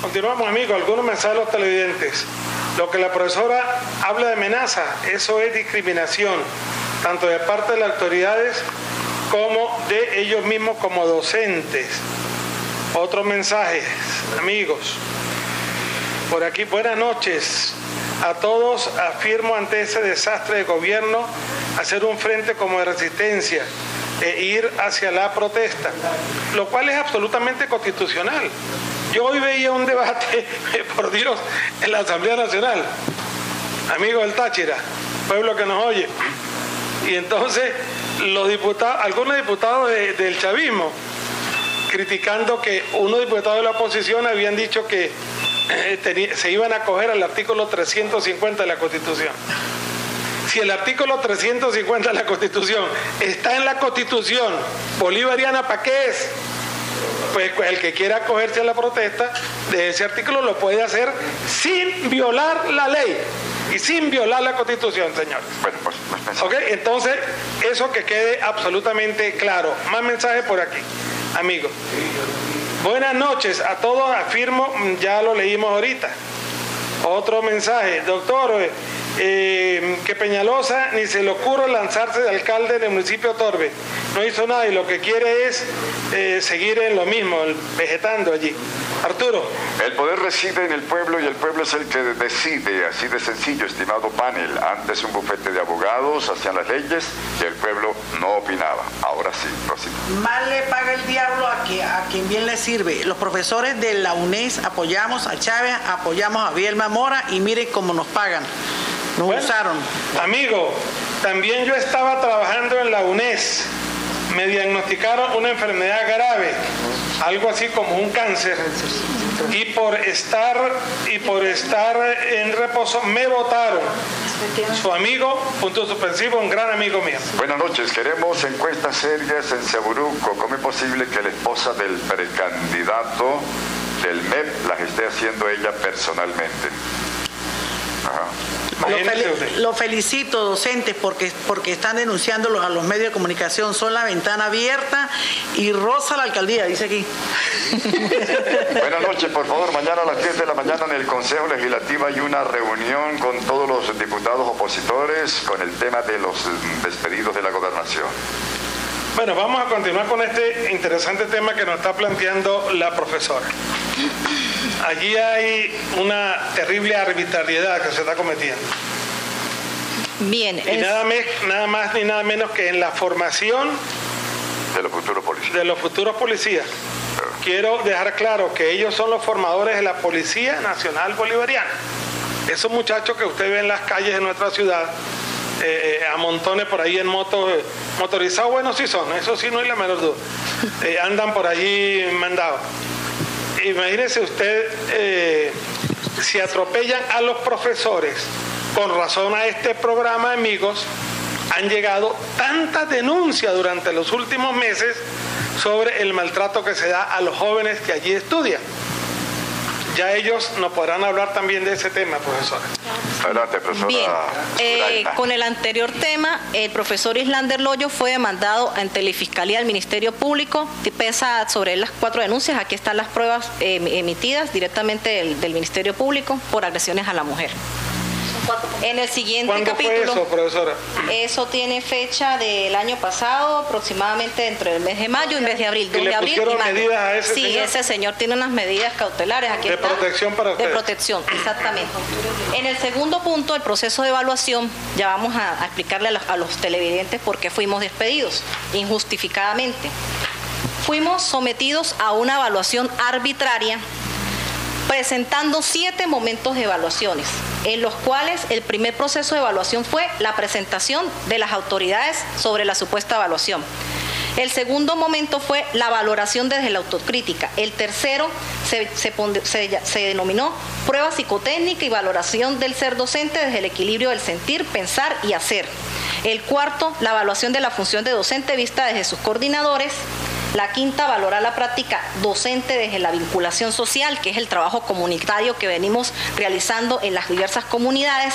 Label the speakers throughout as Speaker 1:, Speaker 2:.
Speaker 1: Continuamos, amigos. Algunos mensajes de los televidentes. Lo que la profesora habla de amenaza, eso es discriminación, tanto de parte de las autoridades como de ellos mismos como docentes. Otros mensajes, amigos. Por aquí, buenas noches. A todos afirmo ante ese desastre de gobierno hacer un frente como de resistencia e ir hacia la protesta, lo cual es absolutamente constitucional. Yo hoy veía un debate, por Dios, en la Asamblea Nacional, amigos del Táchira, pueblo que nos oye, y entonces los diputados, algunos diputados del chavismo, criticando que unos diputados de la oposición habían dicho que se iban a acoger al artículo 350 de la Constitución. Si el artículo 350 de la Constitución está en la Constitución bolivariana, ¿para qué es? Pues el que quiera acogerse a la protesta de ese artículo lo puede hacer sin violar la ley y sin violar la Constitución, señores.
Speaker 2: Bueno, pues
Speaker 1: ¿Ok? Entonces, eso que quede absolutamente claro. Más mensajes por aquí, amigos. Buenas noches a todos, afirmo, ya lo leímos ahorita. Otro mensaje, doctor, que Peñalosa ni se le ocurre lanzarse de alcalde del municipio de Torbe. No hizo nada y lo que quiere es seguir en lo mismo, vegetando allí. Arturo.
Speaker 2: El poder reside en el pueblo y el pueblo es el que decide, así de sencillo, estimado panel. Antes un bufete de abogados hacían las leyes y el pueblo no opinaba. Ahora sí, Rosita.
Speaker 3: Mal le paga el diablo a quien bien le sirve. Los profesores de la UNES apoyamos a Chávez, apoyamos a Bielma Mora y miren cómo nos pagan. Nos usaron.
Speaker 1: Amigo, también yo estaba trabajando en la UNES. Me diagnosticaron una enfermedad grave, algo así como un cáncer, y por estar en reposo me votaron. Su amigo, punto suspensivo, un gran amigo mío.
Speaker 2: Buenas noches, queremos encuestas serias en Seburuco. ¿Cómo es posible que la esposa del precandidato del MEP las esté haciendo ella personalmente? Ajá.
Speaker 3: Lo felicito, docentes, porque están denunciando a los medios de comunicación. Son la ventana abierta y rosa la alcaldía, dice aquí.
Speaker 2: Buenas noches, por favor. Mañana a las 10 de la mañana en el Consejo Legislativo hay una reunión con todos los diputados opositores con el tema de los despedidos de la gobernación.
Speaker 1: Bueno, vamos a continuar con este interesante tema que nos está planteando la profesora. Allí hay una terrible arbitrariedad que se está cometiendo.
Speaker 4: Bien.
Speaker 1: Y nada más ni nada menos que en la formación
Speaker 2: de los futuros policías.
Speaker 1: De los futuros policías. Quiero dejar claro que ellos son los formadores de la Policía Nacional Bolivariana. Esos muchachos que usted ve en las calles de nuestra ciudad, a montones por ahí en motos motorizados, bueno, sí son, eso sí no hay la menor duda. Andan por allí mandados. Imagínese usted, si atropellan a los profesores, con razón a este programa, amigos, han llegado tantas denuncias durante los últimos meses sobre el maltrato que se da a los jóvenes que allí estudian. Ya ellos nos podrán hablar también de ese tema, profesora.
Speaker 2: Adelante, profesora.
Speaker 4: Bien, con el anterior tema, el profesor Islander Loyo fue demandado ante la Fiscalía del Ministerio Público. Pesa sobre las 4 denuncias. Aquí están las pruebas emitidas directamente del Ministerio Público por agresiones a la mujer. En el siguiente capítulo.
Speaker 1: ¿Cuándo fue eso, profesora?
Speaker 4: Eso tiene fecha del año pasado, aproximadamente entre el mes de mayo y el mes de abril.
Speaker 1: ¿Y le pusieron medidas a ese señor?
Speaker 4: Sí, ese señor tiene unas medidas cautelares. Aquí
Speaker 1: de protección para ustedes.
Speaker 4: De protección, exactamente. En el segundo punto, el proceso de evaluación, ya vamos a explicarle a los televidentes por qué fuimos despedidos injustificadamente. Fuimos sometidos a una evaluación arbitraria, presentando 7 momentos de evaluaciones, en los cuales el primer proceso de evaluación fue la presentación de las autoridades sobre la supuesta evaluación. El segundo momento fue la valoración desde la autocrítica. El tercero se denominó prueba psicotécnica y valoración del ser docente desde el equilibrio del sentir, pensar y hacer. El cuarto, la evaluación de la función de docente vista desde sus coordinadores. La quinta, valorar la práctica docente desde la vinculación social, que es el trabajo comunitario que venimos realizando en las diversas comunidades.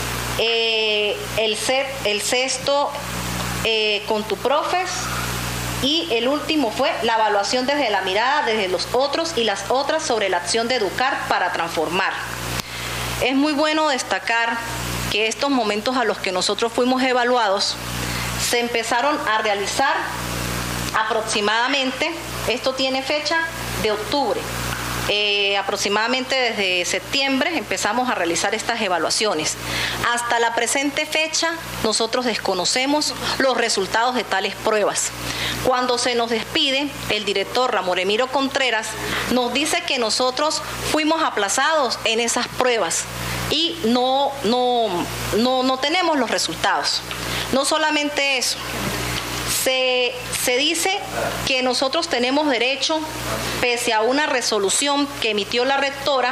Speaker 4: El sexto, con tu profes. Y el último fue la evaluación desde la mirada, desde los otros y las otras sobre la acción de educar para transformar. Es muy bueno destacar que estos momentos a los que nosotros fuimos evaluados se empezaron a realizar aproximadamente, esto tiene fecha de octubre, aproximadamente desde septiembre empezamos a realizar estas evaluaciones. Hasta la presente fecha nosotros desconocemos los resultados de tales pruebas. Cuando se nos despide, el director Ramón Emiro Contreras nos dice que nosotros fuimos aplazados en esas pruebas y no tenemos los resultados. No solamente eso, se dice que nosotros tenemos derecho, pese a una resolución que emitió la rectora,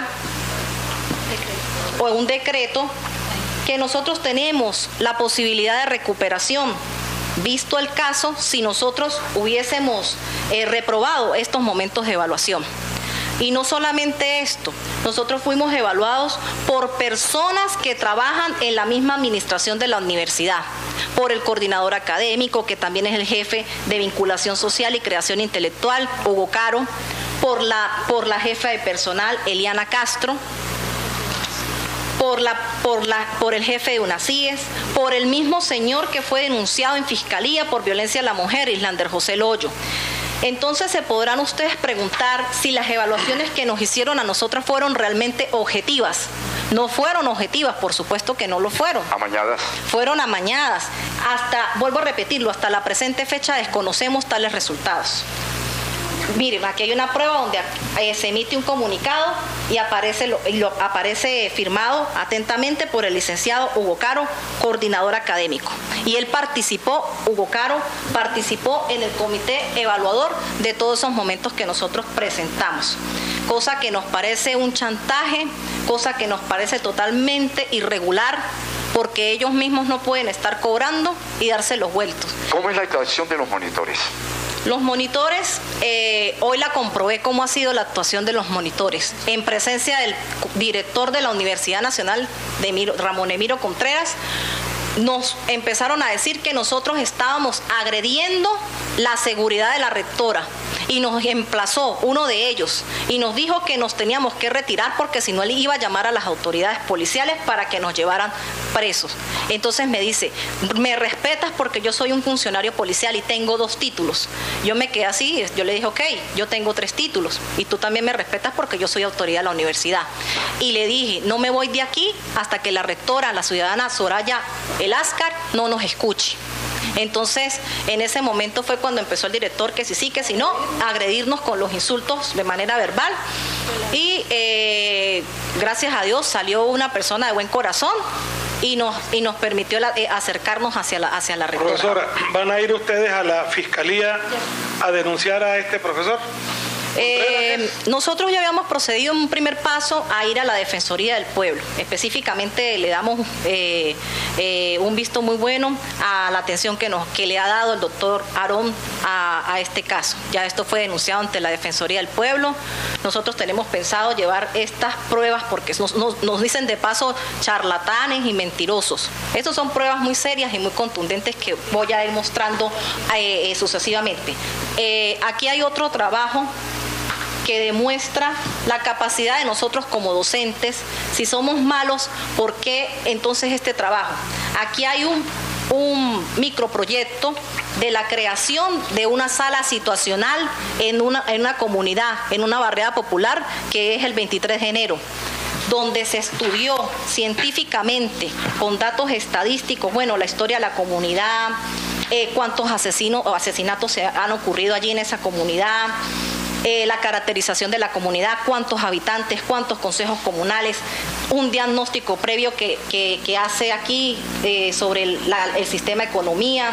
Speaker 4: o un decreto, que nosotros tenemos la posibilidad de recuperación, visto el caso, si nosotros hubiésemos reprobado estos momentos de evaluación. Y no solamente esto, nosotros fuimos evaluados por personas que trabajan en la misma administración de la universidad, por el coordinador académico, que también es el jefe de vinculación social y creación intelectual, Hugo Caro, por la jefa de personal, Eliana Castro, por el jefe de UNACIES, por el mismo señor que fue denunciado en Fiscalía por violencia a la mujer, Islander José Loyo. Entonces se podrán ustedes preguntar si las evaluaciones que nos hicieron a nosotras fueron realmente objetivas. No fueron objetivas, por supuesto que no lo fueron.
Speaker 2: Amañadas.
Speaker 4: Fueron amañadas. Vuelvo a repetirlo, hasta la presente fecha desconocemos tales resultados. Miren, aquí hay una prueba donde se emite un comunicado y aparece firmado atentamente por el licenciado Hugo Caro, coordinador académico. Y él Hugo Caro participó en el comité evaluador de todos esos momentos que nosotros presentamos. Cosa que nos parece un chantaje, cosa que nos parece totalmente irregular, porque ellos mismos no pueden estar cobrando y darse los vueltos.
Speaker 2: ¿Cómo es la actuación de los monitores?
Speaker 4: Los monitores, hoy la comprobé cómo ha sido la actuación de los monitores, en presencia del director de la Universidad Nacional, Ramón Emiro Contreras. Nos empezaron a decir que nosotros estábamos agrediendo la seguridad de la rectora y nos emplazó uno de ellos y nos dijo que nos teníamos que retirar porque si no él iba a llamar a las autoridades policiales para que nos llevaran presos. Entonces me dice, ¿me respetas porque yo soy un funcionario policial y tengo 2 títulos? Yo me quedé así, yo le dije, ok, yo tengo 3 títulos y tú también me respetas porque yo soy autoridad de la universidad. Y le dije, no me voy de aquí hasta que la rectora, la ciudadana Soraya Eláscar, no nos escuche. Entonces, en ese momento fue cuando empezó el director, que sí, que si no, agredirnos con los insultos de manera verbal. Y gracias a Dios salió una persona de buen corazón y nos permitió acercarnos hacia la rectora.
Speaker 1: Profesora, ¿van a ir ustedes a la Fiscalía a denunciar a este profesor?
Speaker 4: Nosotros ya habíamos procedido en un primer paso a ir a la Defensoría del Pueblo. Específicamente le damos un visto muy bueno a la atención que le ha dado el doctor Aarón a este caso. Ya esto fue denunciado ante la Defensoría del Pueblo. Nosotros tenemos pensado llevar estas pruebas porque nos dicen de paso charlatanes y mentirosos. Estas son pruebas muy serias y muy contundentes que voy a ir mostrando sucesivamente. Aquí hay otro trabajo que demuestra la capacidad de nosotros como docentes. Si somos malos, ¿por qué entonces este trabajo? Aquí hay un microproyecto de la creación de una sala situacional en una comunidad, en una barriada popular, que es el 23 de enero. Donde se estudió científicamente, con datos estadísticos, la historia de la comunidad, cuántos asesinatos se han ocurrido allí en esa comunidad, la caracterización de la comunidad, cuántos habitantes, cuántos consejos comunales, un diagnóstico previo que hace aquí sobre el sistema de economía,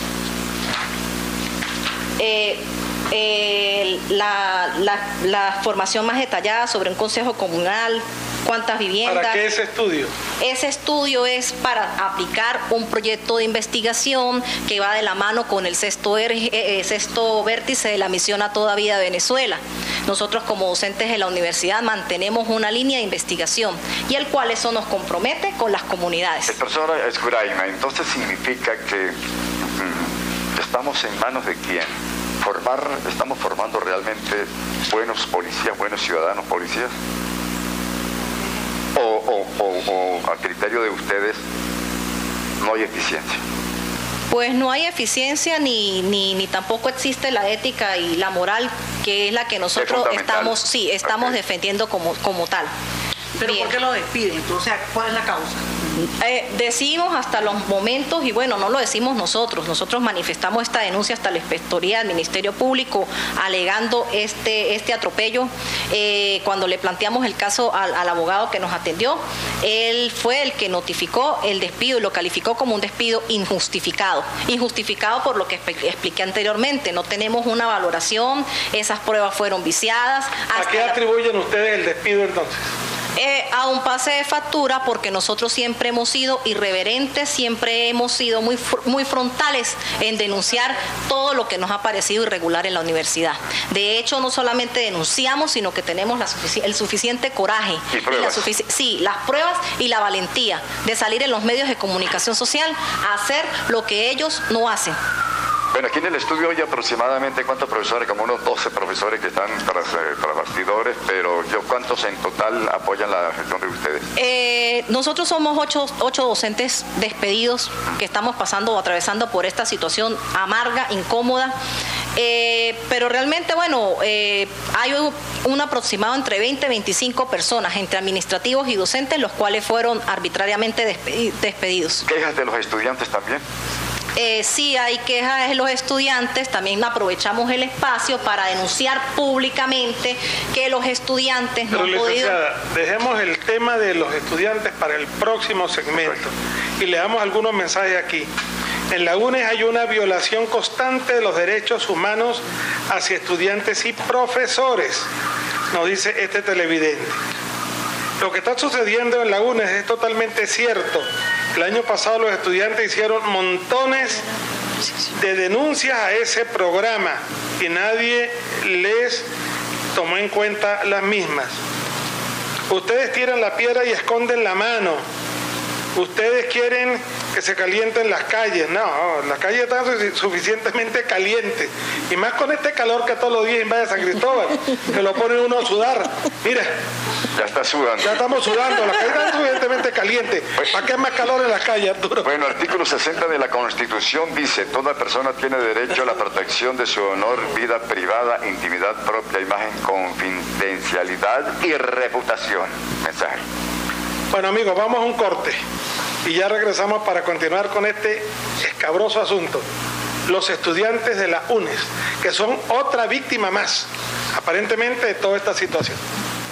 Speaker 4: la formación más detallada sobre un consejo comunal, cuántas viviendas.
Speaker 1: ¿Para qué ese estudio?
Speaker 4: Ese estudio es para aplicar un proyecto de investigación que va de la mano con el sexto vértice de la misión A Toda Vida de Venezuela. Nosotros como docentes de la universidad mantenemos una línea de investigación y el cual eso nos compromete con las comunidades.
Speaker 2: Profesora Escuraima, entonces significa que estamos en manos de quién. estamos formando realmente buenos policías, buenos ciudadanos policías? ¿O a criterio de ustedes no hay eficiencia?
Speaker 4: Pues no hay eficiencia ni tampoco existe la ética y la moral, que es la que nosotros estamos defendiendo como tal.
Speaker 3: ¿Pero
Speaker 4: Bien.
Speaker 3: por qué lo despiden? O sea, ¿cuál es la causa?
Speaker 4: Decimos hasta los momentos, y bueno, no lo decimos nosotros manifestamos esta denuncia hasta la Inspectoría del Ministerio Público alegando este atropello. Cuando le planteamos el caso al abogado que nos atendió, él fue el que notificó el despido y lo calificó como un despido injustificado por lo que expliqué anteriormente. No tenemos una valoración, esas pruebas fueron viciadas.
Speaker 1: ¿A qué atribuyen ustedes el despido entonces?
Speaker 4: A un pase de factura, porque nosotros siempre hemos sido irreverentes, siempre hemos sido muy frontales en denunciar todo lo que nos ha parecido irregular en la universidad. De hecho, no solamente denunciamos, sino que tenemos el suficiente coraje,
Speaker 2: ¿Y pruebas?
Speaker 4: Las pruebas y la valentía de salir en los medios de comunicación social a hacer lo que ellos no hacen.
Speaker 2: Bueno, aquí en el estudio hay aproximadamente, ¿cuántos profesores? Como unos 12 profesores que están tras bastidores, pero ¿cuántos en total apoyan la gestión de ustedes?
Speaker 4: Nosotros somos ocho docentes despedidos que estamos pasando o atravesando por esta situación amarga, incómoda, pero realmente, bueno, hay un aproximado entre 20 y 25 personas, entre administrativos y docentes, los cuales fueron arbitrariamente despedidos.
Speaker 2: ¿Quejas de los estudiantes también?
Speaker 4: Sí, hay quejas de los estudiantes. También aprovechamos el espacio para denunciar públicamente que los estudiantes no han podido...
Speaker 1: Licenciada, dejemos el tema de los estudiantes para el próximo segmento y le damos algunos mensajes aquí. En la UNES hay una violación constante de los derechos humanos hacia estudiantes y profesores, nos dice este televidente. Lo que está sucediendo en la UNES es totalmente cierto. El año pasado los estudiantes hicieron montones de denuncias a ese programa y nadie les tomó en cuenta las mismas. Ustedes tiran la piedra y esconden la mano. Ustedes quieren que se calienten las calles. No, las calles están suficientemente calientes. Y más con este calor que todos los días invade San Cristóbal, que lo pone uno a sudar. Mira.
Speaker 2: Ya está sudando.
Speaker 1: Ya estamos sudando, las calles están suficientemente calientes. ¿Para qué más calor en las calles, Arturo?
Speaker 2: Bueno, artículo 60 de la Constitución dice: toda persona tiene derecho a la protección de su honor, vida privada, intimidad propia, imagen, confidencialidad y reputación. Mensaje.
Speaker 1: Bueno, amigos, vamos a un corte y ya regresamos para continuar con este escabroso asunto. Los estudiantes de la UNES, que son otra víctima más, aparentemente, de toda esta situación.